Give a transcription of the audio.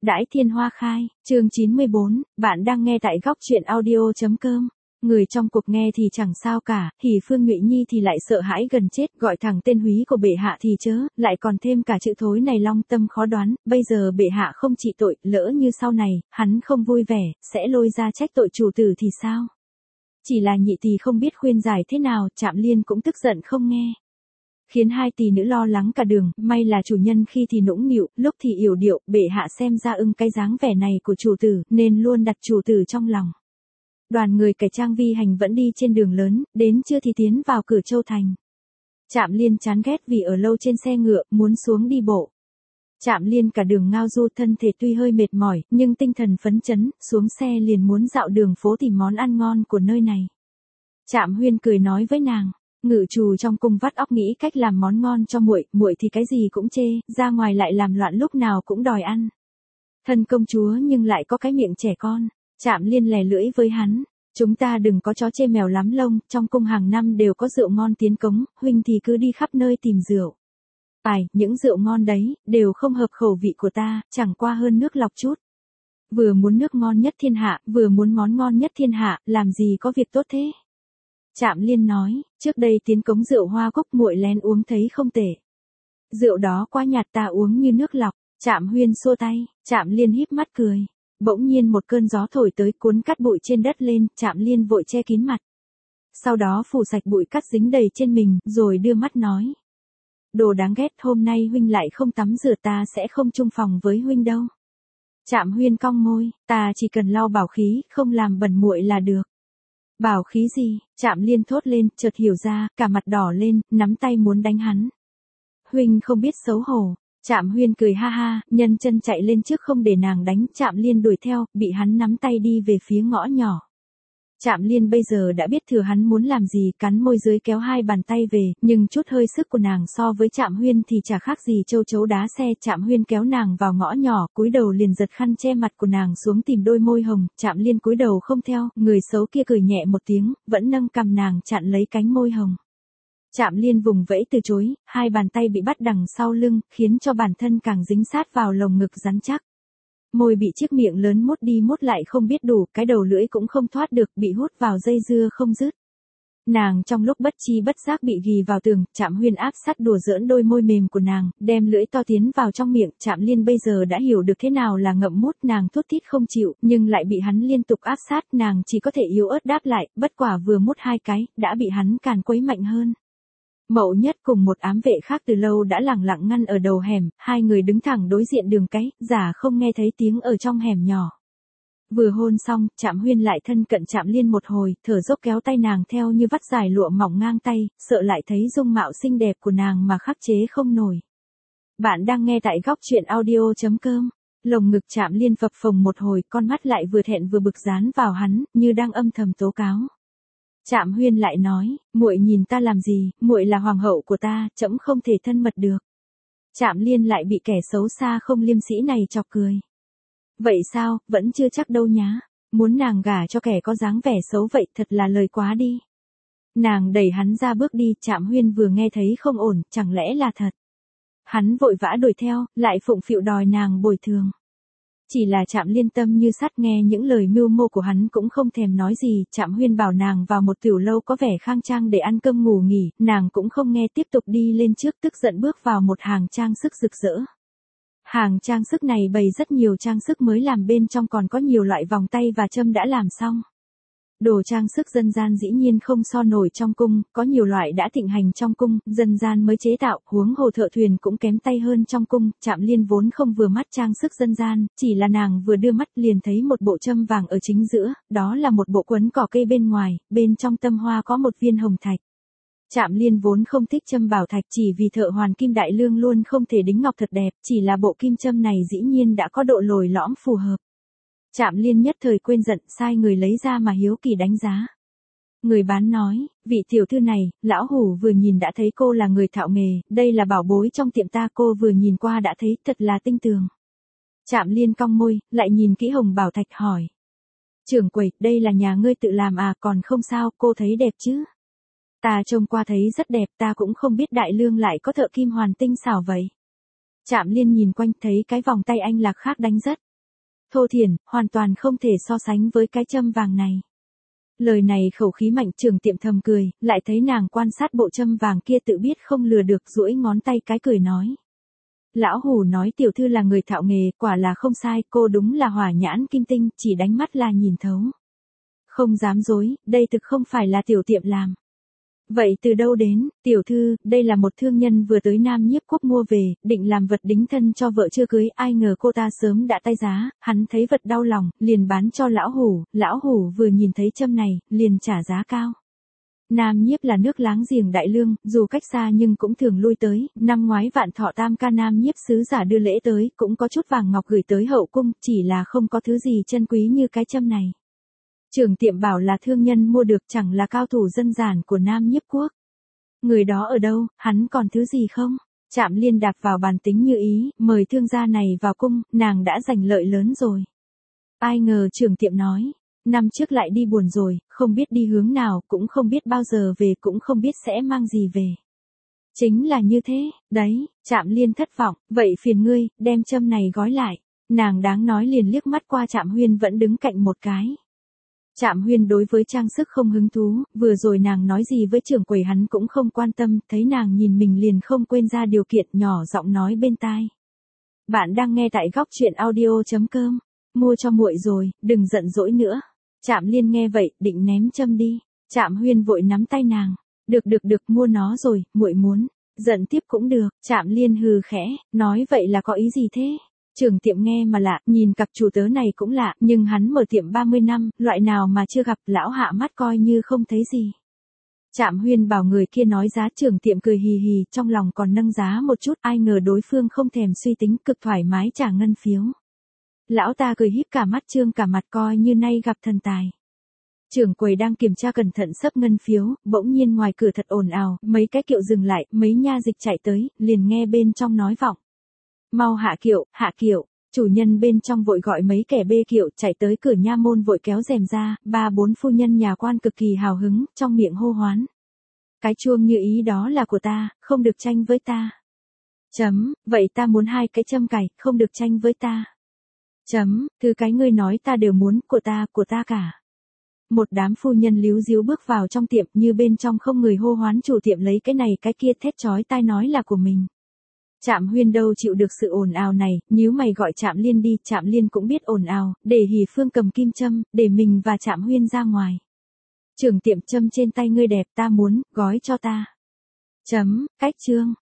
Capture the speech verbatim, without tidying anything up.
Đãi thiên hoa khai, chương chín mươi bốn, bạn đang nghe tại góc truyện audio.com. Người trong cuộc nghe thì chẳng sao cả, Hỉ Phương Nhụy Nhi thì lại sợ hãi gần chết, gọi thẳng tên húy của bệ hạ thì chớ, lại còn thêm cả chữ thối này long tâm khó đoán, bây giờ bệ hạ không trị tội, lỡ như sau này, hắn không vui vẻ, sẽ lôi ra trách tội chủ tử thì sao? Chỉ là nhị tỷ không biết khuyên giải thế nào, Trạm Liên cũng tức giận không nghe. Khiến hai tỷ nữ lo lắng cả đường, may là chủ nhân khi thì nũng nịu, lúc thì yểu điệu, bệ hạ xem ra ưng cái dáng vẻ này của chủ tử, nên luôn đặt chủ tử trong lòng. Đoàn người cải trang vi hành vẫn đi trên đường lớn, đến trưa thì tiến vào cửa Châu Thành. Trạm Liên chán ghét vì ở lâu trên xe ngựa, muốn xuống đi bộ. Trạm Liên cả đường ngao du, thân thể tuy hơi mệt mỏi, nhưng tinh thần phấn chấn, xuống xe liền muốn dạo đường phố tìm món ăn ngon của nơi này. Trạm Huyên cười nói với nàng, ngự trù trong cung vắt óc nghĩ cách làm món ngon cho muội, muội thì cái gì cũng chê, ra ngoài lại làm loạn lúc nào cũng đòi ăn. Thân công chúa nhưng lại có cái miệng trẻ con. Trạm Liên lè lưỡi với hắn, chúng ta đừng có chó chê mèo lắm lông, trong cung hàng năm đều có rượu ngon tiến cống, huynh thì cứ đi khắp nơi tìm rượu. Phải, những rượu ngon đấy, đều không hợp khẩu vị của ta, chẳng qua hơn nước lọc chút. Vừa muốn nước ngon nhất thiên hạ, vừa muốn món ngon nhất thiên hạ, làm gì có việc tốt thế? Trạm Liên nói, trước đây tiến cống rượu Hoa Cúc muội lén uống thấy không tệ. Rượu đó quá nhạt, ta uống như nước lọc. Trạm Huyên xua tay, Trạm Liên híp mắt cười. Bỗng nhiên một cơn gió thổi tới cuốn cát bụi trên đất lên, Trạm Liên vội che kín mặt. Sau đó phủ sạch bụi cát dính đầy trên mình, rồi đưa mắt nói. Đồ đáng ghét, hôm nay huynh lại không tắm rửa, ta sẽ không chung phòng với huynh đâu. Trạm Huyên cong môi, ta chỉ cần lau bảo khí, không làm bẩn muội là được. Bảo khí gì? Trạm Liên thốt lên, chợt hiểu ra, cả mặt đỏ lên, nắm tay muốn đánh hắn. Huynh không biết xấu hổ. Trạm Huyên cười ha ha, nhân chân chạy lên trước không để nàng đánh, Trạm Liên đuổi theo, bị hắn nắm tay đi về phía ngõ nhỏ. Trạm Liên bây giờ đã biết thừa hắn muốn làm gì, cắn môi dưới kéo hai bàn tay về, nhưng chút hơi sức của nàng so với Trạm Huyên thì chả khác gì châu chấu đá xe. Trạm Huyên kéo nàng vào ngõ nhỏ, cúi đầu liền giật khăn che mặt của nàng xuống tìm đôi môi hồng, Trạm Liên cúi đầu không theo, người xấu kia cười nhẹ một tiếng, vẫn nâng cằm nàng chặn lấy cánh môi hồng. Trạm Liên vùng vẫy từ chối, hai bàn tay bị bắt đằng sau lưng, khiến cho bản thân càng dính sát vào lồng ngực rắn chắc. Môi bị chiếc miệng lớn mút đi mút lại không biết đủ, cái đầu lưỡi cũng không thoát được, bị hút vào dây dưa không dứt. Nàng trong lúc bất chi bất giác bị ghì vào tường, Trạm Huyên áp sát đùa giỡn đôi môi mềm của nàng, đem lưỡi to tiến vào trong miệng. Trạm Liên bây giờ đã hiểu được thế nào là ngậm mút, nàng thút thít không chịu, nhưng lại bị hắn liên tục áp sát, nàng chỉ có thể yếu ớt đáp lại, bất quả vừa mút hai cái, đã bị hắn càn quấy mạnh hơn. Mậu Nhất cùng một ám vệ khác từ lâu đã lẳng lặng ngăn ở đầu hẻm, hai người đứng thẳng đối diện đường cái, giả không nghe thấy tiếng ở trong hẻm nhỏ. Vừa hôn xong, Trạm Huyên lại thân cận Trạm Liên một hồi, thở dốc kéo tay nàng theo như vắt dài lụa mỏng ngang tay, sợ lại thấy dung mạo xinh đẹp của nàng mà khắc chế không nổi. Bạn đang nghe tại góc truyện audio.com. Lồng ngực Trạm Liên phập phồng một hồi, con mắt lại vừa thẹn vừa bực dán vào hắn, như đang âm thầm tố cáo. Trạm Huyên lại nói, muội nhìn ta làm gì, muội là hoàng hậu của ta, trẫm không thể thân mật được. Trạm Liên lại bị kẻ xấu xa không liêm sĩ này chọc cười. Vậy sao, vẫn chưa chắc đâu nhá, muốn nàng gả cho kẻ có dáng vẻ xấu vậy thật là lời quá đi. Nàng đẩy hắn ra bước đi, Trạm Huyên vừa nghe thấy không ổn, chẳng lẽ là thật. Hắn vội vã đuổi theo, lại phụng phịu đòi nàng bồi thường. Chỉ là Trạm Liên tâm như sắt, nghe những lời mưu mô của hắn cũng không thèm nói gì. Trạm Huyên bảo nàng vào một tiểu lâu có vẻ khang trang để ăn cơm ngủ nghỉ, nàng cũng không nghe, tiếp tục đi lên trước, tức giận bước vào một hàng trang sức rực rỡ. Hàng trang sức này bày rất nhiều trang sức mới làm, bên trong còn có nhiều loại vòng tay và châm đã làm xong. Đồ trang sức dân gian dĩ nhiên không so nổi trong cung, có nhiều loại đã thịnh hành trong cung, dân gian mới chế tạo, huống hồ thợ thuyền cũng kém tay hơn trong cung. Trạm Liên vốn không vừa mắt trang sức dân gian, chỉ là nàng vừa đưa mắt liền thấy một bộ châm vàng ở chính giữa, đó là một bộ quấn cỏ cây bên ngoài, bên trong tâm hoa có một viên hồng thạch. Trạm Liên vốn không thích châm bảo thạch, chỉ vì thợ hoàn kim đại lương luôn không thể đính ngọc thật đẹp, chỉ là bộ kim châm này dĩ nhiên đã có độ lồi lõm phù hợp. Trạm Liên nhất thời quên giận, sai người lấy ra mà hiếu kỳ đánh giá. Người bán nói, vị tiểu thư này, lão hủ vừa nhìn đã thấy cô là người thạo nghề, đây là bảo bối trong tiệm ta, cô vừa nhìn qua đã thấy, thật là tinh tường. Trạm Liên cong môi, lại nhìn kỹ hồng bảo thạch hỏi. Trưởng quầy, đây là nhà ngươi tự làm à, còn không sao, cô thấy đẹp chứ? Ta trông qua thấy rất đẹp, ta cũng không biết đại lương lại có thợ kim hoàn tinh xảo vậy. Trạm Liên nhìn quanh thấy cái vòng tay anh lạc khác đánh rất thô thiển, hoàn toàn không thể so sánh với cái châm vàng này. Lời này khẩu khí mạnh, Trường Tiệm thầm cười, lại thấy nàng quan sát bộ châm vàng kia tự biết không lừa được, duỗi ngón tay cái cười nói. Lão Hủ nói tiểu thư là người thạo nghề, quả là không sai, cô đúng là hỏa nhãn kim tinh, chỉ đánh mắt là nhìn thấu. Không dám dối, đây thực không phải là tiểu tiệm làm. Vậy từ đâu đến, tiểu thư, đây là một thương nhân vừa tới Nam Nhiếp Quốc mua về, định làm vật đính thân cho vợ chưa cưới, ai ngờ cô ta sớm đã tay giá, hắn thấy vật đau lòng, liền bán cho lão hủ, lão hủ vừa nhìn thấy châm này, liền trả giá cao. Nam Nhiếp là nước láng giềng Đại Lương, dù cách xa nhưng cũng thường lui tới, năm ngoái Vạn Thọ Tam ca Nam Nhiếp sứ giả đưa lễ tới, cũng có chút vàng ngọc gửi tới hậu cung, chỉ là không có thứ gì chân quý như cái châm này. Trường Tiệm bảo là thương nhân mua được, chẳng là cao thủ dân giản của Nam Nhiếp Quốc. Người đó ở đâu, hắn còn thứ gì không? Trạm Liên đạp vào bàn tính như ý, mời thương gia này vào cung, nàng đã giành lợi lớn rồi. Ai ngờ Trường Tiệm nói, năm trước lại đi buồn rồi, không biết đi hướng nào, cũng không biết bao giờ về, cũng không biết sẽ mang gì về. Chính là như thế, đấy, Trạm Liên thất vọng, vậy phiền ngươi, đem châm này gói lại. Nàng đáng nói liền liếc mắt qua Trạm Huyên vẫn đứng cạnh một cái. Trạm Huyên đối với trang sức không hứng thú, vừa rồi nàng nói gì với trưởng quầy hắn cũng không quan tâm, thấy nàng nhìn mình liền không quên ra điều kiện, nhỏ giọng nói bên tai. Bạn đang nghe tại góc truyện audio chấm com, mua cho muội rồi, đừng giận dỗi nữa. Trạm Liên nghe vậy, định ném châm đi. Trạm Huyên vội nắm tay nàng, được được được, mua nó rồi, muội muốn, giận tiếp cũng được. Trạm Liên hừ khẽ, nói vậy là có ý gì thế? Trường Tiệm nghe mà lạ, nhìn cặp chủ tớ này cũng lạ, nhưng hắn mở tiệm ba mươi năm, loại nào mà chưa gặp, lão hạ mắt coi như không thấy gì. Trạm Huyên bảo người kia nói giá, Trường Tiệm cười hì hì, trong lòng còn nâng giá một chút, ai ngờ đối phương không thèm suy tính, cực thoải mái trả ngân phiếu. Lão ta cười híp cả mắt trương cả mặt, coi như nay gặp thần tài. Trưởng quầy đang kiểm tra cẩn thận sấp ngân phiếu, bỗng nhiên ngoài cửa thật ồn ào, mấy cái kiệu dừng lại, mấy nha dịch chạy tới, liền nghe bên trong nói vọng. Mau hạ kiệu, hạ kiệu, chủ nhân bên trong vội gọi mấy kẻ bê kiệu, chạy tới cửa nha môn vội kéo rèm ra, ba bốn phu nhân nhà quan cực kỳ hào hứng, trong miệng hô hoán. Cái chuông như ý đó là của ta, không được tranh với ta. Chấm, vậy ta muốn hai cái châm cài, không được tranh với ta. Chấm, thứ cái ngươi nói ta đều muốn, của ta, của ta cả. Một đám phu nhân líu díu bước vào trong tiệm, như bên trong không người hô hoán chủ tiệm lấy cái này cái kia, thét chói tai nói là của mình. Trạm Huyên đâu chịu được sự ồn ào này, nhíu mày gọi Trạm Liên đi, Trạm Liên cũng biết ồn ào, để Hỉ Phương cầm kim châm, để mình và Trạm Huyên ra ngoài. Trưởng Tiệm, châm trên tay ngươi đẹp, ta muốn, gói cho ta. Chấm, cách chương.